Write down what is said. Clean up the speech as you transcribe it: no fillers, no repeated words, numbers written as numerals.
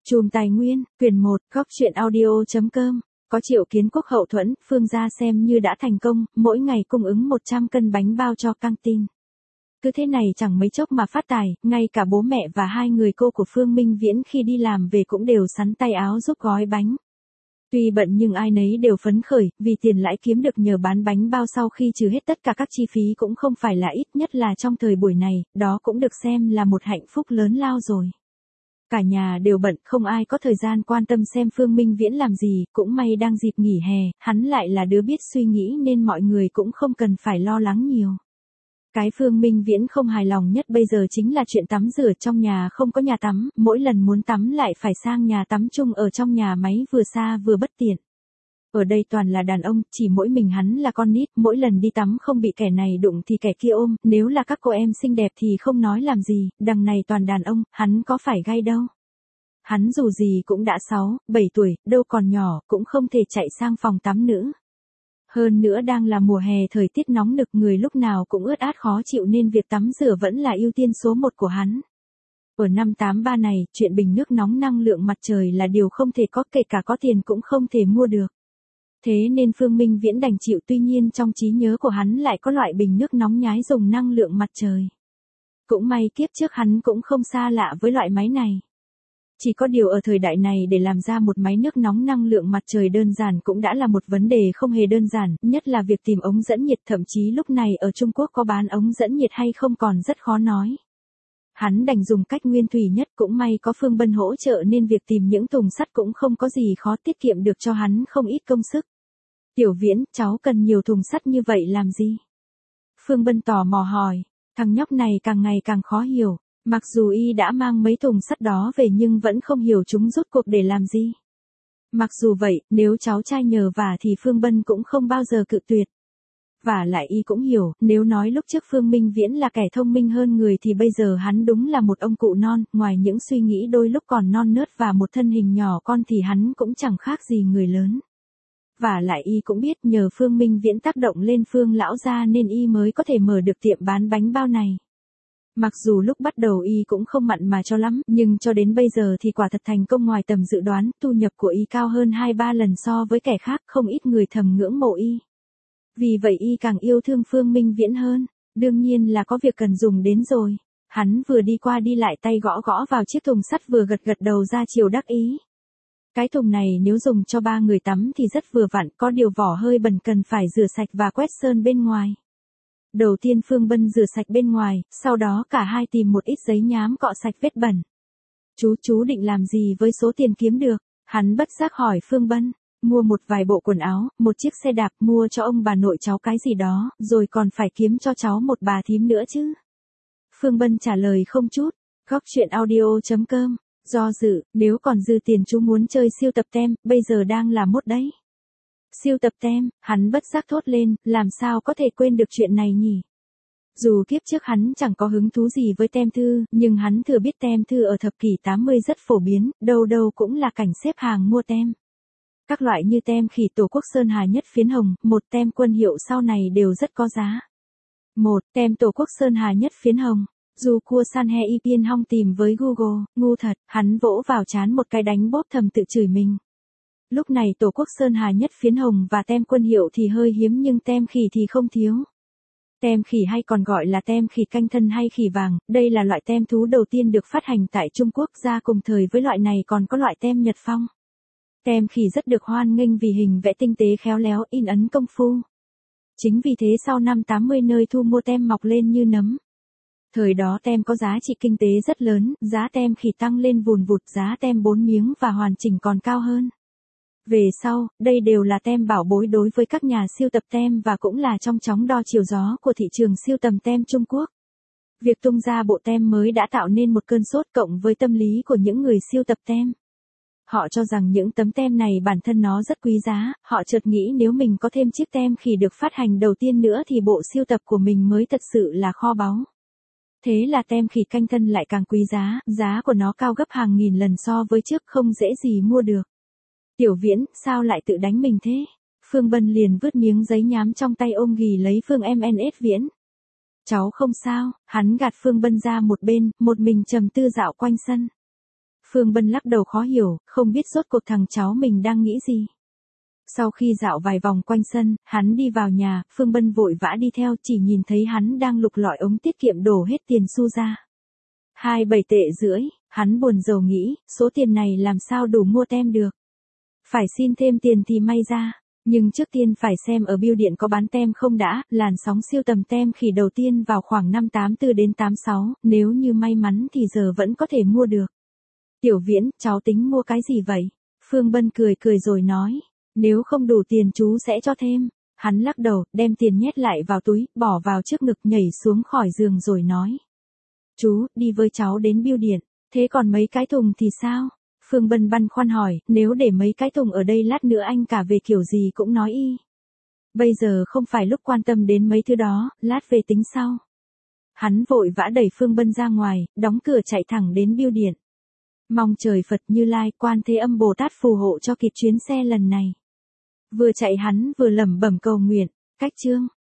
Chùm Tài Nguyên, quyển 1, góc truyện audio.com. Có Triệu Kiến Quốc hậu thuẫn, Phương gia xem như đã thành công, mỗi ngày cung ứng 100 cân bánh bao cho căng tin. Cứ thế này chẳng mấy chốc mà phát tài, ngay cả bố mẹ và hai người cô của Phương Minh Viễn khi đi làm về cũng đều sắn tay áo giúp gói bánh. Tuy bận nhưng ai nấy đều phấn khởi, vì tiền lãi kiếm được nhờ bán bánh bao sau khi trừ hết tất cả các chi phí cũng không phải là ít, nhất là trong thời buổi này, đó cũng được xem là một hạnh phúc lớn lao rồi. Cả nhà đều bận, không ai có thời gian quan tâm xem Phương Minh Viễn làm gì, cũng may đang dịp nghỉ hè, hắn lại là đứa biết suy nghĩ nên mọi người cũng không cần phải lo lắng nhiều. Cái Phương Minh Viễn không hài lòng nhất bây giờ chính là chuyện tắm rửa, trong nhà không có nhà tắm, mỗi lần muốn tắm lại phải sang nhà tắm chung ở trong nhà máy, vừa xa vừa bất tiện. Ở đây toàn là đàn ông, chỉ mỗi mình hắn là con nít, mỗi lần đi tắm không bị kẻ này đụng thì kẻ kia ôm, nếu là các cô em xinh đẹp thì không nói làm gì, đằng này toàn đàn ông, hắn có phải gay đâu. Hắn dù gì cũng đã 6, 7 tuổi, đâu còn nhỏ, cũng không thể chạy sang phòng tắm nữa. Hơn nữa đang là mùa hè, thời tiết nóng nực, người lúc nào cũng ướt át khó chịu nên việc tắm rửa vẫn là ưu tiên số 1 của hắn. Ở năm 83 này, chuyện bình nước nóng năng lượng mặt trời là điều không thể có, kể cả có tiền cũng không thể mua được. Thế nên Phương Minh Viễn đành chịu, tuy nhiên trong trí nhớ của hắn lại có loại bình nước nóng nhái dùng năng lượng mặt trời. Cũng may kiếp trước hắn cũng không xa lạ với loại máy này. Chỉ có điều ở thời đại này để làm ra một máy nước nóng năng lượng mặt trời đơn giản cũng đã là một vấn đề không hề đơn giản, nhất là việc tìm ống dẫn nhiệt, thậm chí lúc này ở Trung Quốc có bán ống dẫn nhiệt hay không còn rất khó nói. Hắn đành dùng cách nguyên thủy nhất, cũng may có Phương Bân hỗ trợ nên việc tìm những thùng sắt cũng không có gì khó, tiết kiệm được cho hắn không ít công sức. Tiểu Viễn, cháu cần nhiều thùng sắt như vậy làm gì? Phương Bân tò mò hỏi, thằng nhóc này càng ngày càng khó hiểu. Mặc dù y đã mang mấy thùng sắt đó về nhưng vẫn không hiểu chúng rốt cuộc để làm gì. Mặc dù vậy, nếu cháu trai nhờ vả thì Phương Bân cũng không bao giờ cự tuyệt. Và lại y cũng hiểu, nếu nói lúc trước Phương Minh Viễn là kẻ thông minh hơn người thì bây giờ hắn đúng là một ông cụ non, ngoài những suy nghĩ đôi lúc còn non nớt và một thân hình nhỏ con thì hắn cũng chẳng khác gì người lớn. Và lại y cũng biết nhờ Phương Minh Viễn tác động lên Phương lão gia nên y mới có thể mở được tiệm bán bánh bao này. Mặc dù lúc bắt đầu y cũng không mặn mà cho lắm, nhưng cho đến bây giờ thì quả thật thành công ngoài tầm dự đoán, thu nhập của y cao hơn 2-3 lần so với kẻ khác, không ít người thầm ngưỡng mộ y. Vì vậy y càng yêu thương Phương Minh Viễn hơn, đương nhiên là có việc cần dùng đến rồi. Hắn vừa đi qua đi lại tay gõ gõ vào chiếc thùng sắt vừa gật gật đầu ra chiều đắc ý. Cái thùng này nếu dùng cho 3 người tắm thì rất vừa vặn, có điều vỏ hơi bẩn cần phải rửa sạch và quét sơn bên ngoài. Đầu tiên Phương Bân rửa sạch bên ngoài, sau đó cả hai tìm một ít giấy nhám cọ sạch vết bẩn. Chú định làm gì với số tiền kiếm được? Hắn bất giác hỏi Phương Bân. Mua một vài bộ quần áo, một chiếc xe đạp, mua cho ông bà nội cháu cái gì đó, rồi còn phải kiếm cho cháu một bà thím nữa chứ. Phương Bân trả lời không chút. Góc truyện audio.com. Do dự, nếu còn dư tiền chú muốn chơi siêu tập tem, bây giờ đang là mốt đấy. Siêu tập tem, hắn bất giác thốt lên, làm sao có thể quên được chuyện này nhỉ? Dù kiếp trước hắn chẳng có hứng thú gì với tem thư, nhưng hắn thừa biết tem thư ở thập kỷ 80 rất phổ biến, đâu đâu cũng là cảnh xếp hàng mua tem. Các loại như tem khỉ Tổ quốc Sơn Hà Nhất Phiến Hồng, một tem quân hiệu sau này đều rất có giá. Một tem Tổ quốc Sơn Hà Nhất Phiến Hồng. Dù cua san he y piên hong tìm với Google, ngu thật, hắn vỗ vào trán một cái đánh bóp thầm tự chửi mình. Lúc này Tổ quốc Sơn Hà Nhất Phiến Hồng và tem quân hiệu thì hơi hiếm nhưng tem khỉ thì không thiếu. Tem khỉ hay còn gọi là tem khỉ canh thân hay khỉ vàng, đây là loại tem thú đầu tiên được phát hành tại Trung Quốc, ra cùng thời với loại này còn có loại tem Nhật Phong. Tem khỉ rất được hoan nghênh vì hình vẽ tinh tế khéo léo, in ấn công phu. Chính vì thế sau năm 80 nơi thu mua tem mọc lên như nấm. Thời đó tem có giá trị kinh tế rất lớn, giá tem khỉ tăng lên vùn vụt, giá tem 4 miếng và hoàn chỉnh còn cao hơn. Về sau, đây đều là tem bảo bối đối với các nhà siêu tập tem và cũng là trong chóng đo chiều gió của thị trường siêu tầm tem Trung Quốc. Việc tung ra bộ tem mới đã tạo nên một cơn sốt cộng với tâm lý của những người siêu tập tem. Họ cho rằng những tấm tem này bản thân nó rất quý giá, họ chợt nghĩ nếu mình có thêm chiếc tem khỉ được phát hành đầu tiên nữa thì bộ siêu tập của mình mới thật sự là kho báu. Thế là tem khỉ canh thân lại càng quý giá, giá của nó cao gấp hàng nghìn lần so với trước, không dễ gì mua được. Tiểu Viễn, sao lại tự đánh mình thế? Phương Bân liền vứt miếng giấy nhám trong tay ôm ghì lấy Phương MNS Viễn. Cháu không sao, hắn gạt Phương Bân ra một bên, một mình trầm tư dạo quanh sân. Phương Bân lắc đầu khó hiểu, không biết rốt cuộc thằng cháu mình đang nghĩ gì. Sau khi dạo vài vòng quanh sân, hắn đi vào nhà, Phương Bân vội vã đi theo, chỉ nhìn thấy hắn đang lục lọi ống tiết kiệm đổ hết tiền xu ra. 27,5 tệ, hắn buồn rầu nghĩ, số tiền này làm sao đủ mua tem được. Phải xin thêm tiền thì may ra, nhưng trước tiên phải xem ở bưu điện có bán tem không đã, làn sóng siêu tầm tem khỉ đầu tiên vào khoảng năm 84 đến 86, nếu như may mắn thì giờ vẫn có thể mua được. Tiểu Viễn, cháu tính mua cái gì vậy? Phương Bân cười cười rồi nói, nếu không đủ tiền chú sẽ cho thêm. Hắn lắc đầu, đem tiền nhét lại vào túi, bỏ vào trước ngực nhảy xuống khỏi giường rồi nói. Chú, đi với cháu đến bưu điện, thế còn mấy cái thùng thì sao? Phương Bân băn khoăn hỏi, nếu để mấy cái thùng ở đây lát nữa anh cả về kiểu gì cũng nói y. Bây giờ không phải lúc quan tâm đến mấy thứ đó, lát về tính sau. Hắn vội vã đẩy Phương Bân ra ngoài, đóng cửa chạy thẳng đến bưu điện. Mong trời Phật Như Lai Quan Thế Âm Bồ Tát phù hộ cho kịp chuyến xe lần này. Vừa chạy hắn vừa lẩm bẩm cầu nguyện, cách chương.